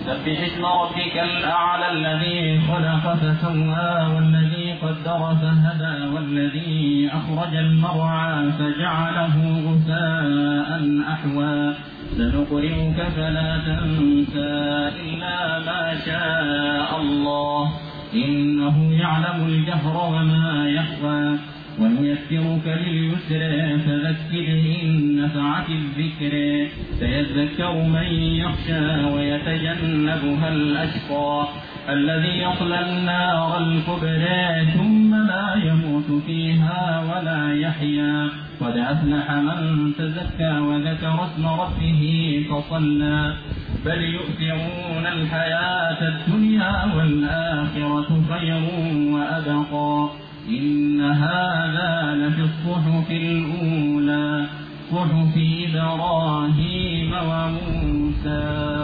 سبح اسم ربك الأعلى الذي خلق فسوى والذي قدر فهدى والذي أخرج المرعى فجعله غثاء أحوى سنقرئك فلا تنسى إلا ما شاء الله إنه يعلم الجهر وما يخفى ونيسرك لليسر فذكر إن نفعت الذكر سيذكر من يخشى ويتجنبها الأشقى الذي يصلى النار الكبرى ثم لا يموت فيها ولا يحيا قد أفلح من تزكى وذكر اسم ربه فصلى بل يؤثرون الحياة الدنيا والآخرة خير وأبقى إن هذا لفي الصحف الأولى صحف إبراهيم وموسى.